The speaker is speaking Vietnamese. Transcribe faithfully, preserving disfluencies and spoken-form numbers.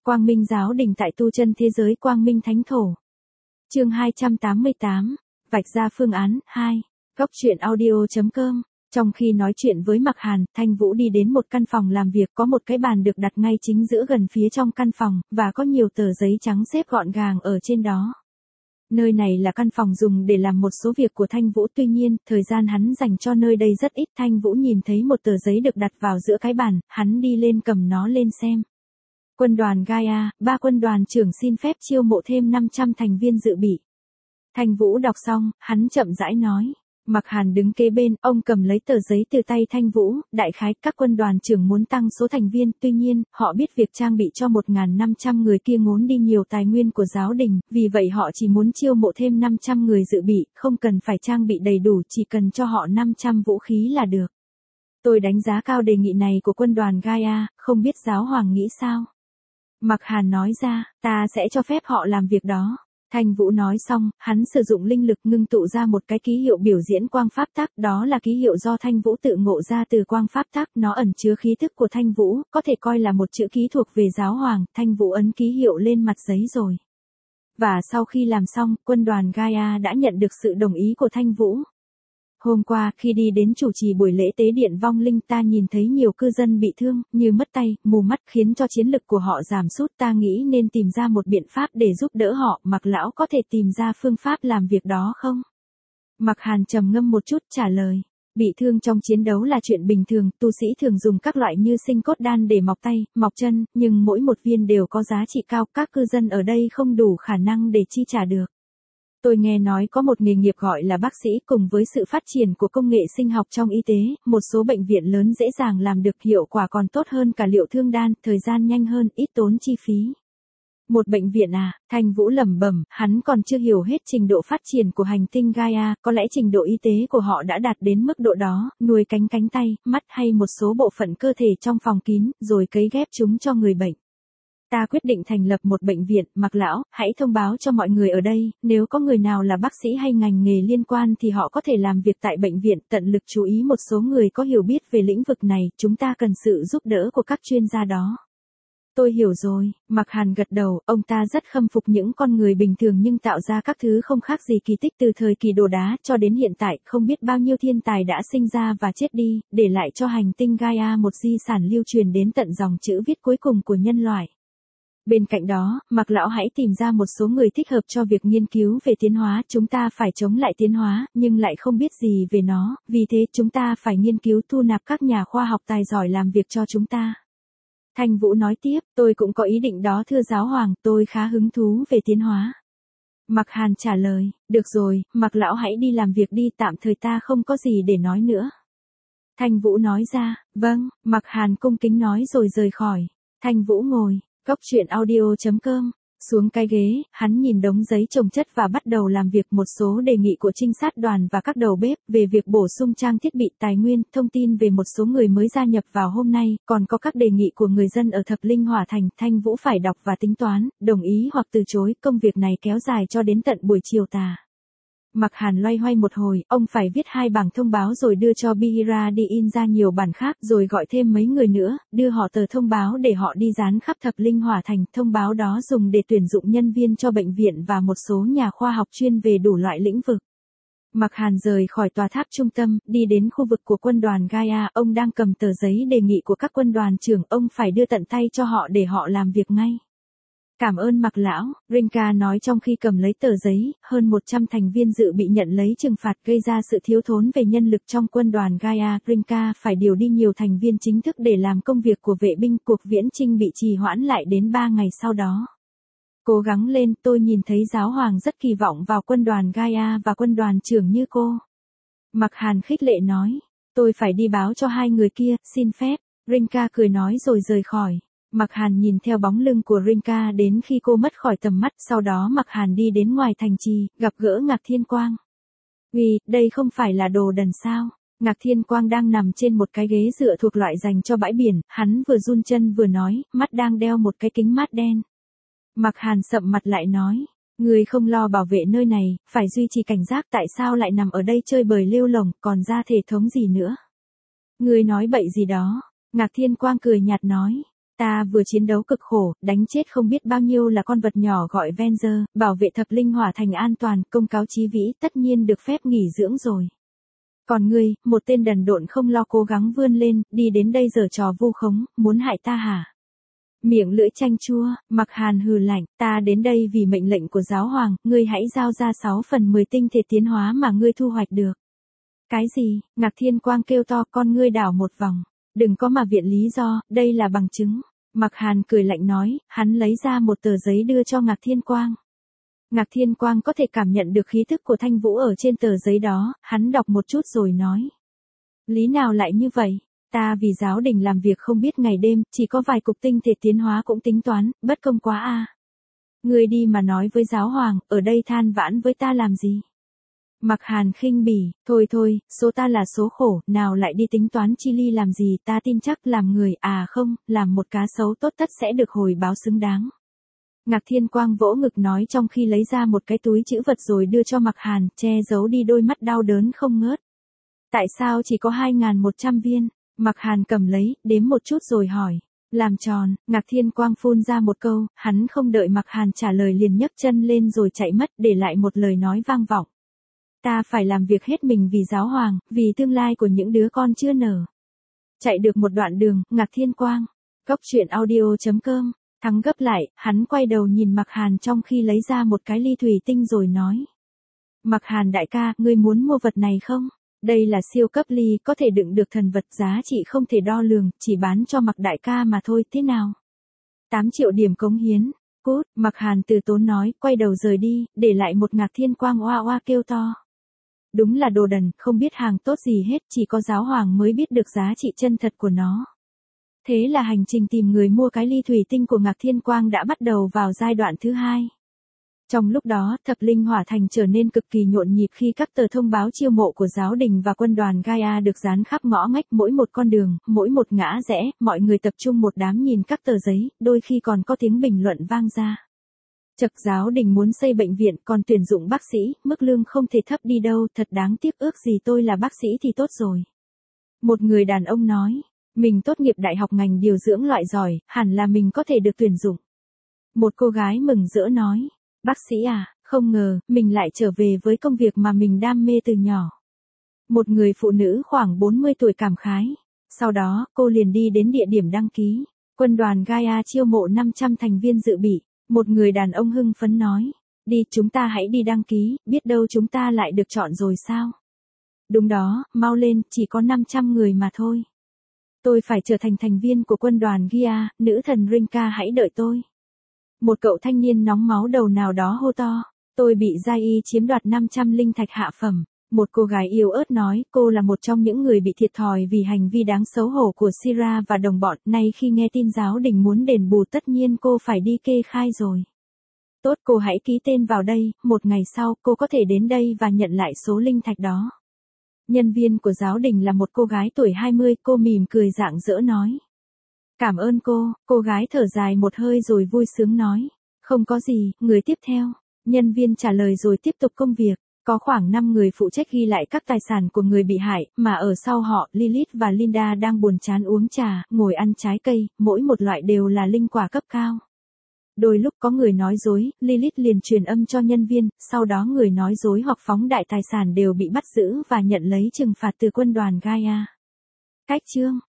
Quang Minh giáo đình tại tu chân thế giới Quang Minh Thánh Thổ. Chương hai trăm tám mươi tám, vạch ra phương án hai. Góc truyện audio chấm com. Trong khi nói chuyện với Mạc Hàn, Thanh Vũ đi đến một căn phòng làm việc, có một cái bàn được đặt ngay chính giữa gần phía trong căn phòng, và có nhiều tờ giấy trắng xếp gọn gàng ở trên đó. Nơi này là căn phòng dùng để làm một số việc của Thanh Vũ, tuy nhiên, thời gian hắn dành cho nơi đây rất ít. Thanh Vũ nhìn thấy một tờ giấy được đặt vào giữa cái bàn, hắn đi lên cầm nó lên xem. Quân đoàn Gaia, ba quân đoàn trưởng xin phép chiêu mộ thêm năm trăm thành viên dự bị. Thanh Vũ đọc xong, hắn chậm rãi nói. Mạc Hàn đứng kế bên, ông cầm lấy tờ giấy từ tay Thanh Vũ, đại khái các quân đoàn trưởng muốn tăng số thành viên, tuy nhiên, họ biết việc trang bị cho một nghìn năm trăm người kia ngốn đi nhiều tài nguyên của giáo đình, vì vậy họ chỉ muốn chiêu mộ thêm năm trăm người dự bị, không cần phải trang bị đầy đủ, chỉ cần cho họ năm trăm vũ khí là được. Tôi đánh giá cao đề nghị này của quân đoàn Gaia, không biết giáo hoàng nghĩ sao? Mạc Hàn nói ra, ta sẽ cho phép họ làm việc đó. Thanh Vũ nói xong, hắn sử dụng linh lực ngưng tụ ra một cái ký hiệu biểu diễn quang pháp tắc, đó là ký hiệu do Thanh Vũ tự ngộ ra từ quang pháp tắc, nó ẩn chứa khí thức của Thanh Vũ, có thể coi là một chữ ký thuộc về giáo hoàng. Thanh Vũ ấn ký hiệu lên mặt giấy rồi. Và sau khi làm xong, quân đoàn Gaia đã nhận được sự đồng ý của Thanh Vũ. Hôm qua, khi đi đến chủ trì buổi lễ tế điện vong linh, ta nhìn thấy nhiều cư dân bị thương, như mất tay, mù mắt, khiến cho chiến lực của họ giảm sút. Ta nghĩ nên tìm ra một biện pháp để giúp đỡ họ. Mạc lão có thể tìm ra phương pháp làm việc đó không? Mạc Hàn trầm ngâm một chút trả lời. Bị thương trong chiến đấu là chuyện bình thường, tu sĩ thường dùng các loại như sinh cốt đan để mọc tay, mọc chân, nhưng mỗi một viên đều có giá trị cao, các cư dân ở đây không đủ khả năng để chi trả được. Tôi nghe nói có một nghề nghiệp gọi là bác sĩ, cùng với sự phát triển của công nghệ sinh học trong y tế, một số bệnh viện lớn dễ dàng làm được, hiệu quả còn tốt hơn cả liệu thương đan, thời gian nhanh hơn, ít tốn chi phí. Một bệnh viện à? Thanh Vũ lẩm bẩm, hắn còn chưa hiểu hết trình độ phát triển của hành tinh Gaia, có lẽ trình độ y tế của họ đã đạt đến mức độ đó, nuôi cánh cánh tay, mắt hay một số bộ phận cơ thể trong phòng kín, rồi cấy ghép chúng cho người bệnh. Ta quyết định thành lập một bệnh viện. Mạc lão, hãy thông báo cho mọi người ở đây, nếu có người nào là bác sĩ hay ngành nghề liên quan thì họ có thể làm việc tại bệnh viện, tận lực chú ý một số người có hiểu biết về lĩnh vực này, chúng ta cần sự giúp đỡ của các chuyên gia đó. Tôi hiểu rồi, Mạc Hàn gật đầu, ông ta rất khâm phục những con người bình thường nhưng tạo ra các thứ không khác gì kỳ tích. Từ thời kỳ đồ đá cho đến hiện tại, không biết bao nhiêu thiên tài đã sinh ra và chết đi, để lại cho hành tinh Gaia một di sản lưu truyền đến tận dòng chữ viết cuối cùng của nhân loại. Bên cạnh đó, Mạc lão hãy tìm ra một số người thích hợp cho việc nghiên cứu về tiến hóa. Chúng ta phải chống lại tiến hóa, nhưng lại không biết gì về nó, vì thế chúng ta phải nghiên cứu thu nạp các nhà khoa học tài giỏi làm việc cho chúng ta. Thanh Vũ nói tiếp, tôi cũng có ý định đó thưa giáo hoàng, tôi khá hứng thú về tiến hóa. Mạc Hàn trả lời, được rồi, Mạc lão hãy đi làm việc đi, tạm thời ta không có gì để nói nữa. Thanh Vũ nói ra, vâng, Mạc Hàn cung kính nói rồi rời khỏi. Thanh Vũ ngồi. Góc truyện audio chấm com, xuống cái ghế, hắn nhìn đống giấy chồng chất và bắt đầu làm việc. Một số đề nghị của trinh sát đoàn và các đầu bếp về việc bổ sung trang thiết bị, tài nguyên, thông tin về một số người mới gia nhập vào hôm nay, còn có các đề nghị của người dân ở Thập Linh Hỏa Thành. Thanh Vũ phải đọc và tính toán, đồng ý hoặc từ chối. Công việc này kéo dài cho đến tận buổi chiều tà. Mạc Hàn loay hoay một hồi, ông phải viết hai bảng thông báo rồi đưa cho Bihira đi in ra nhiều bản khác, rồi gọi thêm mấy người nữa, đưa họ tờ thông báo để họ đi dán khắp Thập Linh Hỏa Thành. Thông báo đó dùng để tuyển dụng nhân viên cho bệnh viện và một số nhà khoa học chuyên về đủ loại lĩnh vực. Mạc Hàn rời khỏi tòa tháp trung tâm, đi đến khu vực của quân đoàn Gaia, ông đang cầm tờ giấy đề nghị của các quân đoàn trưởng, ông phải đưa tận tay cho họ để họ làm việc ngay. Cảm ơn Mạc lão, Rinka nói trong khi cầm lấy tờ giấy. Hơn một trăm thành viên dự bị nhận lấy trừng phạt gây ra sự thiếu thốn về nhân lực trong quân đoàn Gaia. Rinka phải điều đi nhiều thành viên chính thức để làm công việc của vệ binh. Cuộc viễn chinh bị trì hoãn lại đến ba ngày sau đó. Cố gắng lên, tôi nhìn thấy giáo hoàng rất kỳ vọng vào quân đoàn Gaia và quân đoàn trưởng như cô. Mạc Hàn khích lệ nói, tôi phải đi báo cho hai người kia, xin phép. Rinka cười nói rồi rời khỏi. Mạc Hàn nhìn theo bóng lưng của Rinka đến khi cô mất khỏi tầm mắt, sau đó Mạc Hàn đi đến ngoài thành trì, gặp gỡ Ngạc Thiên Quang. Uy, đây không phải là Đồ Đần sao? Ngạc Thiên Quang đang nằm trên một cái ghế dựa thuộc loại dành cho bãi biển, hắn vừa run chân vừa nói, mắt đang đeo một cái kính mát đen. Mạc Hàn sậm mặt lại nói, người không lo bảo vệ nơi này, phải duy trì cảnh giác, tại sao lại nằm ở đây chơi bời lêu lổng, còn ra thể thống gì nữa? Người nói bậy gì đó? Ngạc Thiên Quang cười nhạt nói. Ta vừa chiến đấu cực khổ, đánh chết không biết bao nhiêu là con vật nhỏ gọi Venger, bảo vệ thập linh hỏa thành an toàn, công cáo chí vĩ, tất nhiên được phép nghỉ dưỡng rồi. Còn ngươi, một tên đần độn không lo cố gắng vươn lên, đi đến đây giở trò vu khống, muốn hại ta hả? Miệng lưỡi chanh chua, Mặc Hàn hừ lạnh, ta đến đây vì mệnh lệnh của giáo hoàng, ngươi hãy giao ra sáu phần mười tinh thể tiến hóa mà ngươi thu hoạch được. Cái gì? Ngạc Thiên Quang kêu to, con ngươi đảo một vòng. Đừng có mà viện lý do, đây là bằng chứng. Mặc Hàn cười lạnh nói, hắn lấy ra một tờ giấy đưa cho Ngạc Thiên Quang. Ngạc Thiên Quang có thể cảm nhận được khí thức của Thanh Vũ ở trên tờ giấy đó, hắn đọc một chút rồi nói. Lý nào lại như vậy? Ta vì giáo đình làm việc không biết ngày đêm, chỉ có vài cục tinh thể tiến hóa cũng tính toán, bất công quá a. À. Ngươi đi mà nói với giáo hoàng, ở đây than vãn với ta làm gì? Mặc Hàn khinh bỉ, thôi thôi, số ta là số khổ, nào lại đi tính toán chi ly làm gì, ta tin chắc làm người, à không, làm một cá sấu tốt tất sẽ được hồi báo xứng đáng. Ngạc Thiên Quang vỗ ngực nói trong khi lấy ra một cái túi trữ vật rồi đưa cho Mặc Hàn, che giấu đi đôi mắt đau đớn không ngớt. Tại sao chỉ có hai nghìn một trăm viên? Mặc Hàn cầm lấy, đếm một chút rồi hỏi. Làm tròn, Ngạc Thiên Quang phun ra một câu, hắn không đợi Mặc Hàn trả lời liền nhấc chân lên rồi chạy mất, để lại một lời nói vang vọng. Ta phải làm việc hết mình vì giáo hoàng, vì tương lai của những đứa con chưa nở. Chạy được một đoạn đường, Ngạc Thiên Quang. Góc truyện audio chấm com. Thắng gấp lại, hắn quay đầu nhìn Mặc Hàn trong khi lấy ra một cái ly thủy tinh rồi nói. Mặc Hàn đại ca, ngươi muốn mua vật này không? Đây là siêu cấp ly, có thể đựng được thần vật, giá trị không thể đo lường, chỉ bán cho Mặc đại ca mà thôi, thế nào? tám triệu điểm cống hiến. Cút, Mặc Hàn từ tốn nói, quay đầu rời đi, để lại một Ngạc Thiên Quang oa oa kêu to. Đúng là đồ đần, không biết hàng tốt gì hết, chỉ có giáo hoàng mới biết được giá trị chân thật của nó. Thế là hành trình tìm người mua cái ly thủy tinh của Ngạc Thiên Quang đã bắt đầu vào giai đoạn thứ hai. Trong lúc đó, thập linh hỏa thành trở nên cực kỳ nhộn nhịp khi các tờ thông báo chiêu mộ của giáo đình và quân đoàn Gaia được dán khắp ngõ ngách, mỗi một con đường, mỗi một ngã rẽ, mọi người tập trung một đám nhìn các tờ giấy, đôi khi còn có tiếng bình luận vang ra. Chật, giáo đình muốn xây bệnh viện, còn tuyển dụng bác sĩ, mức lương không thể thấp đi đâu, thật đáng tiếc, ước gì tôi là bác sĩ thì tốt rồi. Một người đàn ông nói, mình tốt nghiệp đại học ngành điều dưỡng loại giỏi, hẳn là mình có thể được tuyển dụng. Một cô gái mừng rỡ nói, bác sĩ à, không ngờ, mình lại trở về với công việc mà mình đam mê từ nhỏ. Một người phụ nữ khoảng bốn mươi tuổi cảm khái. Sau đó, cô liền đi đến địa điểm đăng ký. Quân đoàn Gaia chiêu mộ năm trăm thành viên dự bị. Một người đàn ông hưng phấn nói, đi, chúng ta hãy đi đăng ký, biết đâu chúng ta lại được chọn rồi sao? Đúng đó, mau lên, chỉ có năm trăm người mà thôi. Tôi phải trở thành thành viên của quân đoàn Gaia, nữ thần Rinka hãy đợi tôi. Một cậu thanh niên nóng máu đầu nào đó hô to, tôi bị Giai Y chiếm đoạt năm trăm linh thạch hạ phẩm. Một cô gái yếu ớt nói, cô là một trong những người bị thiệt thòi vì hành vi đáng xấu hổ của Sira và đồng bọn, nay khi nghe tin giáo đình muốn đền bù tất nhiên cô phải đi kê khai rồi. Tốt, cô hãy ký tên vào đây, một ngày sau cô có thể đến đây và nhận lại số linh thạch đó. Nhân viên của giáo đình là một cô gái tuổi hai mươi, cô mỉm cười rạng rỡ nói. Cảm ơn cô, cô gái thở dài một hơi rồi vui sướng nói. Không có gì, người tiếp theo. Nhân viên trả lời rồi tiếp tục công việc. Có khoảng năm người phụ trách ghi lại các tài sản của người bị hại, mà ở sau họ, Lilith và Linda đang buồn chán uống trà, ngồi ăn trái cây, mỗi một loại đều là linh quả cấp cao. Đôi lúc có người nói dối, Lilith liền truyền âm cho nhân viên, sau đó người nói dối hoặc phóng đại tài sản đều bị bắt giữ và nhận lấy trừng phạt từ quân đoàn Gaia. Cách chương